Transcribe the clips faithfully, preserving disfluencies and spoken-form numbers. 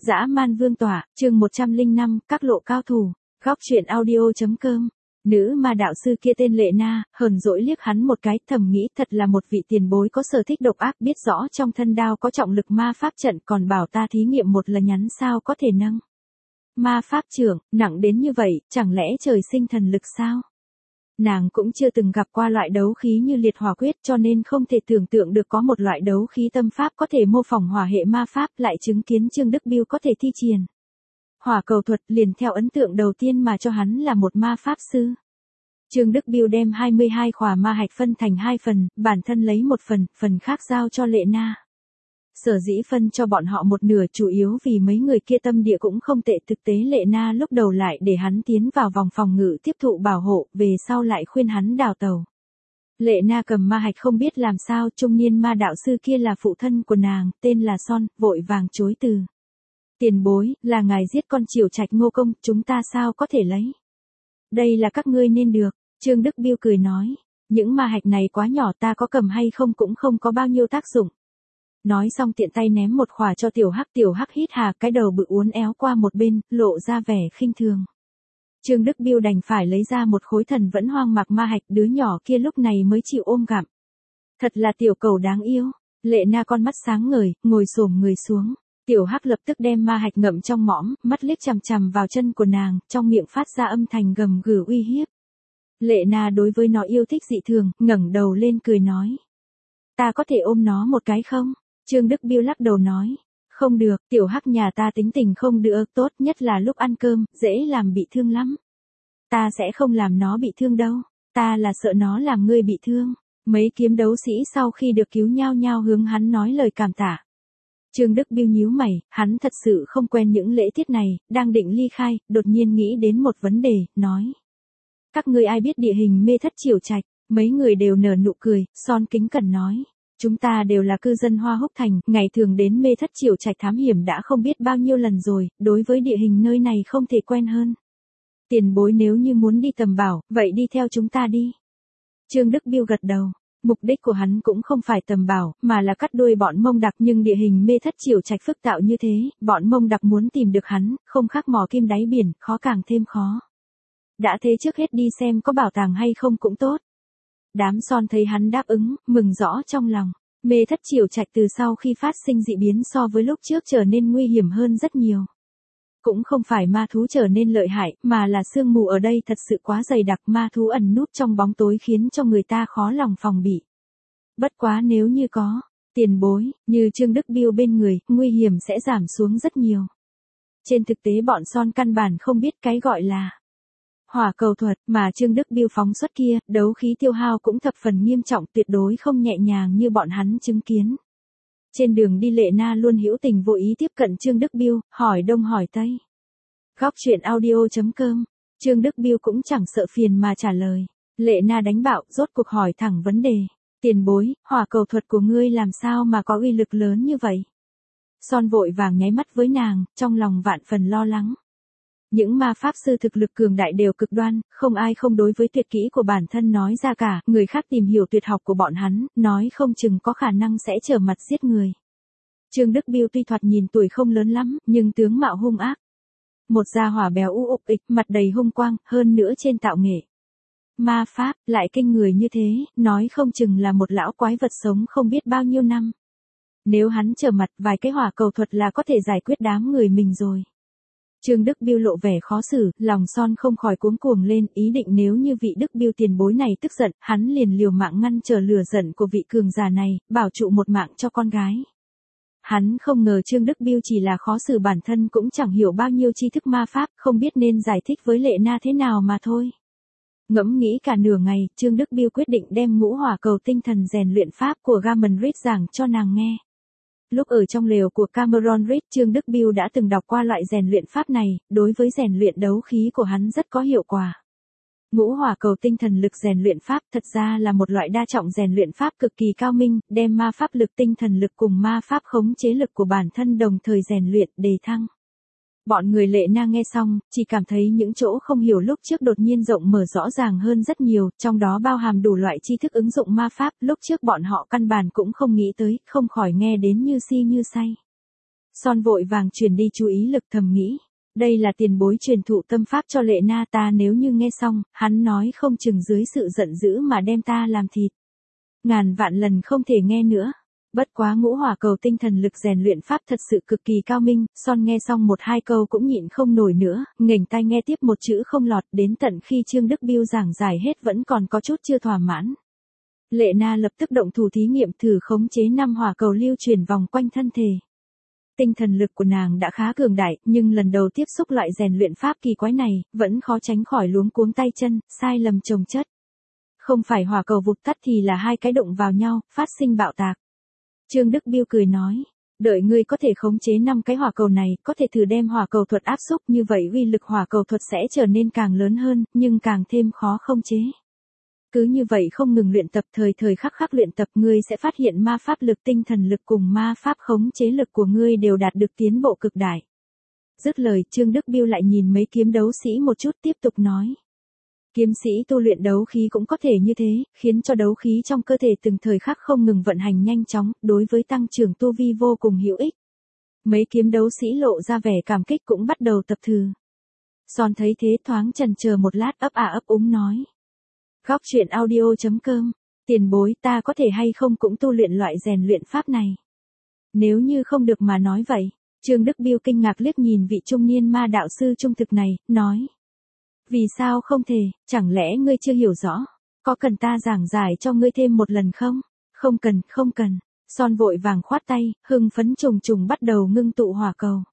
Dã man vương tỏa, chương một trăm lẻ năm, các lộ cao thủ, góc truyện audio.com. Nữ ma đạo sư kia tên Lệ Na, hờn dỗi liếc hắn một cái, thầm nghĩ thật là một vị tiền bối có sở thích độc ác, biết rõ trong thân đao có trọng lực ma pháp trận, còn bảo ta thí nghiệm một lần nhắn sao có thể nâng. Ma pháp trưởng, nặng đến như vậy, chẳng lẽ trời sinh thần lực sao? Nàng cũng chưa từng gặp qua loại đấu khí như liệt hỏa quyết, cho nên không thể tưởng tượng được có một loại đấu khí tâm pháp có thể mô phỏng hỏa hệ ma pháp, lại chứng kiến Trương Đức Biêu có thể thi triển hỏa cầu thuật, liền theo ấn tượng đầu tiên mà cho hắn là một ma pháp sư. Trương Đức Biêu đem hai mươi hai khỏa ma hạch phân thành hai phần, bản thân lấy một phần, phần khác giao cho Lệ Na. Sở dĩ phân cho bọn họ một nửa chủ yếu vì mấy người kia tâm địa cũng không tệ, thực tế Lệ Na lúc đầu lại để hắn tiến vào vòng phòng ngự tiếp thụ bảo hộ, về sau lại khuyên hắn đào tàu. Lệ Na cầm ma hạch không biết làm sao, trung niên ma đạo sư kia là phụ thân của nàng, tên là Son, vội vàng chối từ. Tiền bối, là ngài giết con Triều Trạch Ngô Công, chúng ta sao có thể lấy? Đây là các ngươi nên được, Trương Đức Biêu cười nói, những ma hạch này quá nhỏ, ta có cầm hay không cũng không có bao nhiêu tác dụng. Nói xong tiện tay ném một khỏa cho tiểu hắc, tiểu hắc hít hà, cái đầu bự uốn éo qua một bên, lộ ra vẻ khinh thường. Trương Đức Biêu đành phải lấy ra một khối thần vẫn hoang mạc ma hạch, đứa nhỏ kia lúc này mới chịu ôm gặm. Thật là tiểu cầu đáng yêu. Lệ Na con mắt sáng ngời, ngồi xổm người xuống. Tiểu hắc lập tức đem ma hạch ngậm trong mõm, mắt liếc chằm chằm vào chân của nàng, trong miệng phát ra âm thanh gầm gừ uy hiếp. Lệ Na đối với nó yêu thích dị thường, ngẩng đầu lên cười nói. Ta có thể ôm nó một cái không? Trương Đức Biêu lắc đầu nói. Không được, tiểu hắc nhà ta tính tình không được tốt, nhất là lúc ăn cơm, dễ làm bị thương lắm. Ta sẽ không làm nó bị thương đâu, ta là sợ nó làm ngươi bị thương. Mấy kiếm đấu sĩ sau khi được cứu nhao nhao hướng hắn nói lời cảm tạ. Trương Đức Biêu nhíu mày, hắn thật sự không quen những lễ tiết này, đang định ly khai, đột nhiên nghĩ đến một vấn đề, nói. Các ngươi ai biết địa hình Mê Thất Triều Trạch? Mấy người đều nở nụ cười, Son kính cẩn nói. Chúng ta đều là cư dân Hoa Húc Thành, ngày thường đến Mê Thất Triều Trạch thám hiểm đã không biết bao nhiêu lần rồi, đối với địa hình nơi này không thể quen hơn. Tiền bối nếu như muốn đi tầm bảo, vậy đi theo chúng ta đi. Trương Đức Biêu gật đầu. Mục đích của hắn cũng không phải tầm bảo, mà là cắt đuôi bọn Mông Đặc, nhưng địa hình Mê Thất Triều Trạch phức tạp như thế, bọn Mông Đặc muốn tìm được hắn, không khác mò kim đáy biển, khó càng thêm khó. Đã thế trước hết đi xem có bảo tàng hay không cũng tốt. Đám Son thấy hắn đáp ứng, mừng rõ trong lòng. Mê Thất Triều Trạch từ sau khi phát sinh dị biến so với lúc trước trở nên nguy hiểm hơn rất nhiều. Cũng không phải ma thú trở nên lợi hại, mà là sương mù ở đây thật sự quá dày đặc, ma thú ẩn núp trong bóng tối khiến cho người ta khó lòng phòng bị. Bất quá nếu như có tiền bối, như Trương Đức Biêu bên người, nguy hiểm sẽ giảm xuống rất nhiều. Trên thực tế bọn Son căn bản không biết cái gọi là hỏa cầu thuật mà Trương Đức Biêu phóng xuất kia, đấu khí tiêu hao cũng thập phần nghiêm trọng, tuyệt đối không nhẹ nhàng như bọn hắn chứng kiến. Trên đường đi Lệ Na luôn hữu tình vô ý tiếp cận Trương Đức Biêu, hỏi đông hỏi tây. Góc truyện audio.com, Trương Đức Biêu cũng chẳng sợ phiền mà trả lời. Lệ Na đánh bạo, rốt cuộc hỏi thẳng vấn đề. Tiền bối, hỏa cầu thuật của ngươi làm sao mà có uy lực lớn như vậy? Son vội vàng nháy mắt với nàng, trong lòng vạn phần lo lắng. Những ma pháp sư thực lực cường đại đều cực đoan, không ai không đối với tuyệt kỹ của bản thân nói ra cả, người khác tìm hiểu tuyệt học của bọn hắn, nói không chừng có khả năng sẽ trở mặt giết người. Trương Đức Biêu tuy thoạt nhìn tuổi không lớn lắm, nhưng tướng mạo hung ác. Một da hỏa béo u ục ịch, mặt đầy hung quang, hơn nữa trên tạo nghệ. Ma pháp, lại kinh người như thế, nói không chừng là một lão quái vật sống không biết bao nhiêu năm. Nếu hắn trở mặt, vài cái hỏa cầu thuật là có thể giải quyết đám người mình rồi. Trương Đức Biêu lộ vẻ khó xử, lòng Son không khỏi cuống cuồng lên, ý định nếu như vị Đức Biêu tiền bối này tức giận, hắn liền liều mạng ngăn trở lửa giận của vị cường giả này, bảo trụ một mạng cho con gái. Hắn không ngờ Trương Đức Biêu chỉ là khó xử, bản thân cũng chẳng hiểu bao nhiêu tri thức ma pháp, không biết nên giải thích với Lệ Na thế nào mà thôi. Ngẫm nghĩ cả nửa ngày, Trương Đức Biêu quyết định đem ngũ hỏa cầu tinh thần rèn luyện pháp của Gammon Reed giảng cho nàng nghe. Lúc ở trong lều của Cameron Reed, Trương Đức Biêu đã từng đọc qua loại rèn luyện pháp này, đối với rèn luyện đấu khí của hắn rất có hiệu quả. Ngũ hỏa cầu tinh thần lực rèn luyện pháp thật ra là một loại đa trọng rèn luyện pháp cực kỳ cao minh, đem ma pháp lực tinh thần lực cùng ma pháp khống chế lực của bản thân đồng thời rèn luyện, đề thăng. Bọn người Lệ Na nghe xong, chỉ cảm thấy những chỗ không hiểu lúc trước đột nhiên rộng mở rõ ràng hơn rất nhiều, trong đó bao hàm đủ loại tri thức ứng dụng ma pháp, lúc trước bọn họ căn bản cũng không nghĩ tới, không khỏi nghe đến như si như say. Son vội vàng truyền đi chú ý lực thầm nghĩ. Đây là tiền bối truyền thụ tâm pháp cho Lệ Na ta, nếu như nghe xong, hắn nói không chừng dưới sự giận dữ mà đem ta làm thịt. Ngàn vạn lần không thể nghe nữa. Bất quá ngũ hỏa cầu tinh thần lực rèn luyện pháp thật sự cực kỳ cao minh, Son nghe xong một hai câu cũng nhịn không nổi nữa, nghềnh tai nghe tiếp một chữ không lọt, đến tận khi Trương Đức Biêu giảng giải hết vẫn còn có chút chưa thỏa mãn. Lệ Na lập tức động thủ thí nghiệm thử khống chế năm hỏa cầu lưu chuyển vòng quanh thân thể. Tinh thần lực của nàng đã khá cường đại, nhưng lần đầu tiếp xúc loại rèn luyện pháp kỳ quái này, vẫn khó tránh khỏi luống cuống tay chân, sai lầm chồng chất. Không phải hỏa cầu vụt tắt thì là hai cái đụng vào nhau, phát sinh bạo tạc. Trương Đức Biêu cười nói, đợi ngươi có thể khống chế năm cái hỏa cầu này, có thể thử đem hỏa cầu thuật áp xúc, như vậy uy lực hỏa cầu thuật sẽ trở nên càng lớn hơn, nhưng càng thêm khó khống chế. Cứ như vậy không ngừng luyện tập, thời thời khắc khắc luyện tập, ngươi sẽ phát hiện ma pháp lực tinh thần lực cùng ma pháp khống chế lực của ngươi đều đạt được tiến bộ cực đại. Dứt lời, Trương Đức Biêu lại nhìn mấy kiếm đấu sĩ một chút tiếp tục nói. Kiếm sĩ tu luyện đấu khí cũng có thể như thế, khiến cho đấu khí trong cơ thể từng thời khắc không ngừng vận hành nhanh chóng, đối với tăng trưởng tu vi vô cùng hữu ích. Mấy kiếm đấu sĩ lộ ra vẻ cảm kích cũng bắt đầu tập thử. Son thấy thế thoáng chần chờ một lát ấp à ấp úng nói. Góc truyện audio chấm com, tiền bối ta có thể hay không cũng tu luyện loại rèn luyện pháp này. Nếu như không được mà nói vậy, Trương Đức Biêu kinh ngạc liếc nhìn vị trung niên ma đạo sư trung thực này, nói. Vì sao không thể, chẳng lẽ ngươi chưa hiểu rõ, có cần ta giảng giải cho ngươi thêm một lần không? Không cần, không cần. Son vội vàng khoát tay, hưng phấn trùng trùng bắt đầu ngưng tụ hỏa cầu.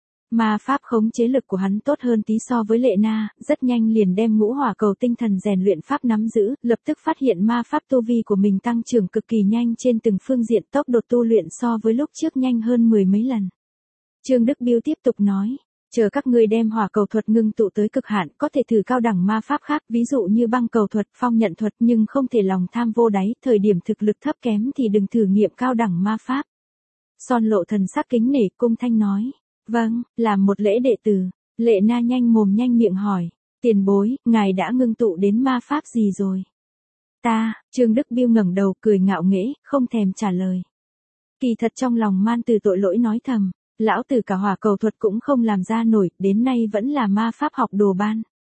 Ma pháp khống chế lực của hắn tốt hơn tí so với Lệ Na, rất nhanh liền đem ngũ hỏa cầu tinh thần rèn luyện pháp nắm giữ, lập tức phát hiện ma pháp tu vi của mình tăng trưởng cực kỳ nhanh trên từng phương diện, tốc độ tu luyện so với lúc trước nhanh hơn mười mấy lần. Trương Đức Biêu tiếp tục nói, chờ các ngươi đem hỏa cầu thuật ngưng tụ tới cực hạn, có thể thử cao đẳng ma pháp khác, ví dụ như băng cầu thuật, phong nhận thuật, nhưng không thể lòng tham vô đáy, thời điểm thực lực thấp kém thì đừng thử nghiệm cao đẳng ma pháp. Son lộ thần sắc kính nể, cung thanh nói. Vâng, làm một lễ đệ tử. Lệ Na nhanh mồm nhanh miệng hỏi, tiền bối, ngài đã ngưng tụ đến ma pháp gì rồi? Ta, Trương Đức Biêu ngẩng đầu cười ngạo nghễ, không thèm trả lời. Kỳ thật trong lòng man từ tội lỗi nói thầm, lão tử cả hỏa cầu thuật cũng không làm ra nổi, đến nay vẫn là ma pháp học đồ ban.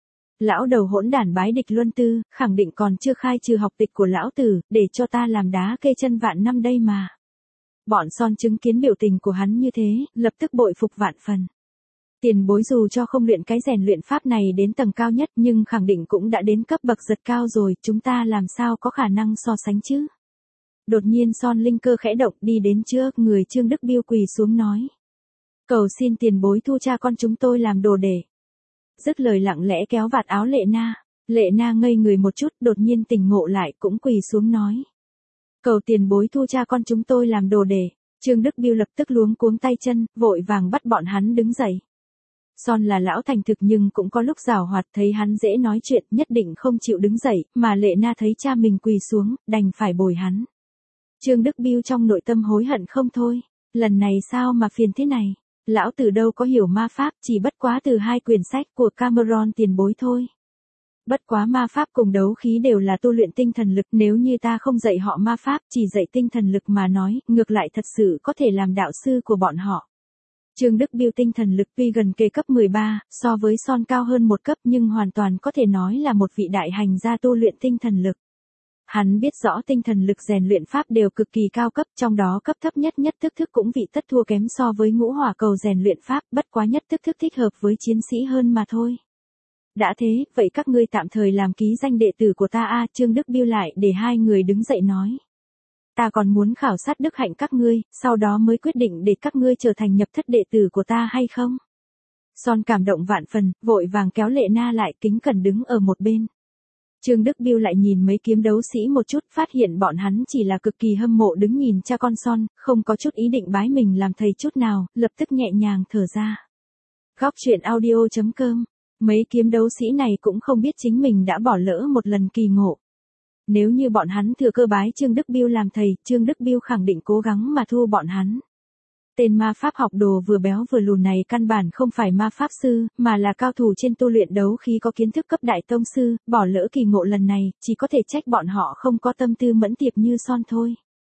Lão đầu hỗn đản bái địch luân tư, khẳng định còn chưa khai trừ học tịch của lão tử, để cho ta làm đá kê chân vạn năm đây mà. Bọn Son chứng kiến biểu tình của hắn như thế, lập tức bội phục vạn phần. Tiền bối dù cho không luyện cái rèn luyện pháp này đến tầng cao nhất nhưng khẳng định cũng đã đến cấp bậc giật cao rồi, chúng ta làm sao có khả năng so sánh chứ? Đột nhiên Son linh cơ khẽ động đi đến trước người Trương Đức Biêu quỳ xuống nói. Cầu xin tiền bối thu cha con chúng tôi làm đồ để. Dứt lời lặng lẽ kéo vạt áo Lệ Na. Lệ Na ngây người một chút, đột nhiên tỉnh ngộ lại cũng quỳ xuống nói. Cầu tiền bối thu cha con chúng tôi làm đồ để. Trương Đức Biêu lập tức luống cuống tay chân, vội vàng bắt bọn hắn đứng dậy. Son là lão thành thực nhưng cũng có lúc giảo hoạt, thấy hắn dễ nói chuyện, nhất định không chịu đứng dậy, mà Lệ Na thấy cha mình quỳ xuống, đành phải bồi hắn. Trương Đức Biêu trong nội tâm hối hận không thôi, lần này sao mà phiền thế này, lão tử đâu có hiểu ma pháp, chỉ bất quá từ hai quyển sách của Cameron tiền bối thôi. Bất quá ma pháp cùng đấu khí đều là tu luyện tinh thần lực, nếu như ta không dạy họ ma pháp, chỉ dạy tinh thần lực mà nói, ngược lại thật sự có thể làm đạo sư của bọn họ. Trương Đức Biêu tinh thần lực tuy gần kề cấp mười ba, so với Son cao hơn một cấp nhưng hoàn toàn có thể nói là một vị đại hành gia tu luyện tinh thần lực. Hắn biết rõ tinh thần lực rèn luyện pháp đều cực kỳ cao cấp, trong đó cấp thấp nhất nhất thức thức cũng vị tất thua kém so với ngũ hỏa cầu rèn luyện pháp, bất quá nhất thức thức thích hợp với chiến sĩ hơn mà thôi. Đã thế, vậy các ngươi tạm thời làm ký danh đệ tử của ta a. Trương Đức Biêu lại để hai người đứng dậy nói. Ta còn muốn khảo sát đức hạnh các ngươi, sau đó mới quyết định để các ngươi trở thành nhập thất đệ tử của ta hay không. Son cảm động vạn phần, vội vàng kéo Lệ Na lại kính cẩn đứng ở một bên. Trương Đức Biêu lại nhìn mấy kiếm đấu sĩ một chút, phát hiện bọn hắn chỉ là cực kỳ hâm mộ đứng nhìn cha con Son, không có chút ý định bái mình làm thầy chút nào, lập tức nhẹ nhàng thở ra. Góc truyện audio chấm com. Mấy kiếm đấu sĩ này cũng không biết chính mình đã bỏ lỡ một lần kỳ ngộ. Nếu như bọn hắn thừa cơ bái Trương Đức Biêu làm thầy, Trương Đức Biêu khẳng định cố gắng mà thu bọn hắn. Tên ma pháp học đồ vừa béo vừa lùn này căn bản không phải ma pháp sư, mà là cao thủ trên tu luyện đấu khí có kiến thức cấp đại tông sư, bỏ lỡ kỳ ngộ lần này, chỉ có thể trách bọn họ không có tâm tư mẫn tiệp như Son thôi.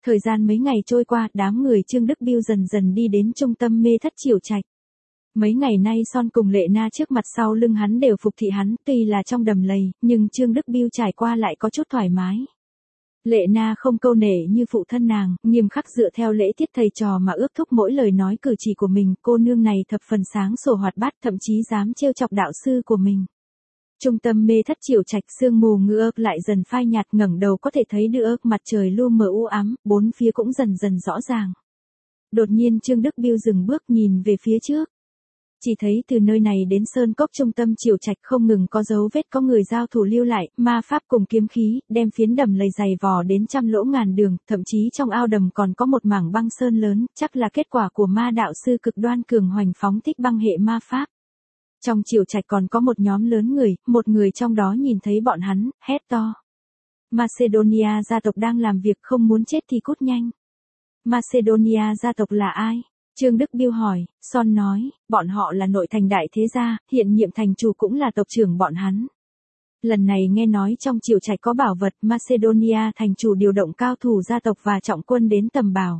Thời gian mấy ngày trôi qua, đám người Trương Đức Biêu dần dần đi đến trung tâm Mê Thất Triều Trạch. Mấy ngày nay Son cùng Lệ Na trước mặt sau lưng hắn đều phục thị hắn, tuy là trong đầm lầy, nhưng Trương Đức Biêu trải qua lại có chút thoải mái. Lệ Na không câu nệ như phụ thân nàng, nghiêm khắc dựa theo lễ tiết thầy trò mà ước thúc mỗi lời nói cử chỉ của mình, cô nương này thập phần sáng sủa hoạt bát, thậm chí dám trêu chọc đạo sư của mình. Trung tâm Mê Thất Triều Trạch, sương mù ngư ước lại dần phai nhạt, ngẩng đầu có thể thấy được ước mặt trời lu mờ u ám, bốn phía cũng dần dần rõ ràng. Đột nhiên Trương Đức Biêu dừng bước nhìn về phía trước. Chỉ thấy từ nơi này đến sơn cốc trung tâm Triều Trạch không ngừng có dấu vết có người giao thủ lưu lại, ma pháp cùng kiếm khí, đem phiến đầm lầy dày vò đến trăm lỗ ngàn đường, thậm chí trong ao đầm còn có một mảng băng sơn lớn, chắc là kết quả của ma đạo sư cực đoan cường hoành phóng thích băng hệ ma pháp. Trong Triều Trạch còn có một nhóm lớn người, một người trong đó nhìn thấy bọn hắn, hét to. Macedonia gia tộc đang làm việc, không muốn chết thì cút nhanh. Macedonia gia tộc là ai? Trương Đức Biêu hỏi. Son nói, bọn họ là nội thành đại thế gia, hiện nhiệm thành chủ cũng là tộc trưởng bọn hắn. Lần này nghe nói trong Triều Trạch có bảo vật, Macedonia thành chủ điều động cao thủ gia tộc và trọng quân đến tầm bảo.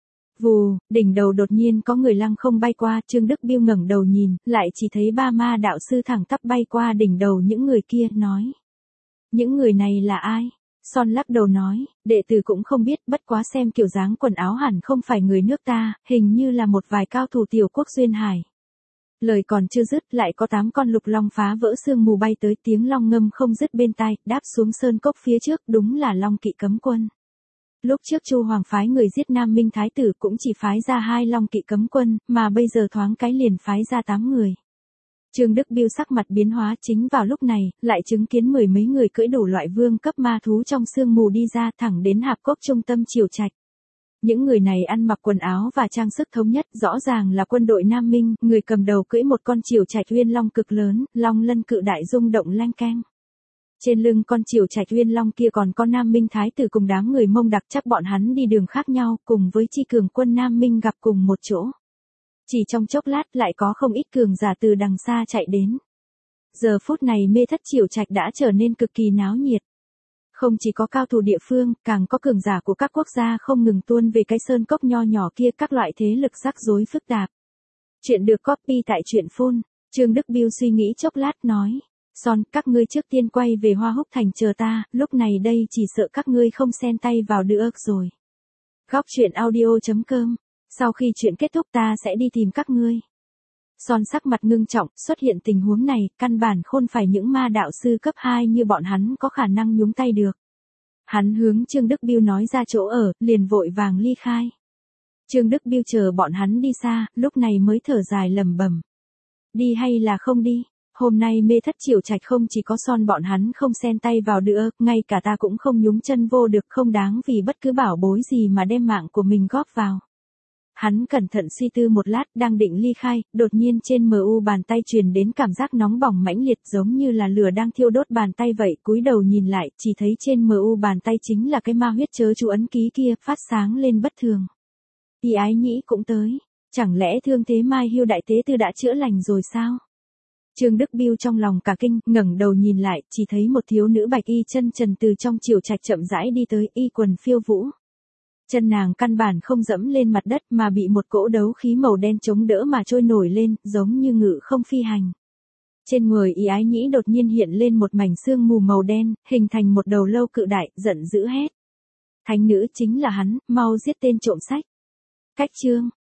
Vù, đỉnh đầu đột nhiên có người lăng không bay qua, Trương Đức Biêu ngẩng đầu nhìn, lại chỉ thấy ba ma đạo sư thẳng tắp bay qua đỉnh đầu những người kia, nói. Những người này là ai? Son lắc đầu nói, đệ tử cũng không biết, bất quá xem kiểu dáng quần áo hẳn không phải người nước ta, hình như là một vài cao thủ tiểu quốc duyên hải. Lời còn chưa dứt, lại có tám con lục long phá vỡ sương mù bay tới, tiếng long ngâm không dứt bên tai, đáp xuống sơn cốc phía trước, đúng là Long Kỵ cấm quân. Lúc trước Chu Hoàng phái người giết Nam Minh Thái tử cũng chỉ phái ra hai Long Kỵ cấm quân, mà bây giờ thoáng cái liền phái ra tám người. Trương Đức Biêu sắc mặt biến hóa, chính vào lúc này, lại chứng kiến mười mấy người cưỡi đủ loại vương cấp ma thú trong sương mù đi ra thẳng đến hạp cốc trung tâm Triều Trạch. Những người này ăn mặc quần áo và trang sức thống nhất, rõ ràng là quân đội Nam Minh, người cầm đầu cưỡi một con Triều Trạch uyên long cực lớn, long lân cự đại rung động leng keng. Trên lưng con Triều Trạch uyên long kia còn có Nam Minh Thái tử cùng đám người Mông đặc, chắc bọn hắn đi đường khác nhau, cùng với chi cường quân Nam Minh gặp cùng một chỗ. Chỉ trong chốc lát lại có không ít cường giả từ đằng xa chạy đến. Giờ phút này Mê Thất Triều Trạch đã trở nên cực kỳ náo nhiệt. Không chỉ có cao thủ địa phương, càng có cường giả của các quốc gia không ngừng tuôn về cái sơn cốc nho nhỏ kia, các loại thế lực rắc rối phức tạp. Chuyện được copy tại truyện phun. Trương Đức Biêu suy nghĩ chốc lát nói. Son, các ngươi trước tiên quay về Hoa Húc Thành chờ ta, lúc này đây chỉ sợ các ngươi không xen tay vào được rồi. Góc truyện audio chấm com. Sau khi chuyện kết thúc ta sẽ đi tìm các ngươi. Son sắc mặt ngưng trọng, xuất hiện tình huống này, căn bản khôn phải những ma đạo sư cấp hai như bọn hắn có khả năng nhúng tay được. Hắn hướng Trương Đức Biêu nói ra chỗ ở, liền vội vàng ly khai. Trương Đức Biêu chờ bọn hắn đi xa, lúc này mới thở dài lẩm bẩm. Đi hay là không đi? Hôm nay Mê Thất Triều Trạch không chỉ có Son bọn hắn không xen tay vào nữa, ngay cả ta cũng không nhúng chân vô được, không đáng vì bất cứ bảo bối gì mà đem mạng của mình góp vào. Hắn cẩn thận suy tư một lát, đang định ly khai, đột nhiên trên mờ u bàn tay truyền đến cảm giác nóng bỏng mãnh liệt, giống như là lửa đang thiêu đốt bàn tay vậy, cúi đầu nhìn lại, chỉ thấy trên mờ u bàn tay chính là cái ma huyết chớ chú ấn ký kia, phát sáng lên bất thường. Y Ái Nhĩ cũng tới, chẳng lẽ thương thế Mai Hưu đại tế tư đã chữa lành rồi sao? Trương Đức Biêu trong lòng cả kinh, ngẩng đầu nhìn lại, chỉ thấy một thiếu nữ bạch y chân trần từ trong Triều Trạch chậm rãi đi tới, y quần phiêu vũ. Chân nàng căn bản không dẫm lên mặt đất mà bị một cỗ đấu khí màu đen chống đỡ mà trôi nổi lên, giống như ngự không phi hành. Trên người Y Ái Nhĩ đột nhiên hiện lên một mảnh sương mù màu đen, hình thành một đầu lâu cự đại, giận dữ hét. Thánh nữ chính là hắn, mau giết tên trộm sách. Cách chương.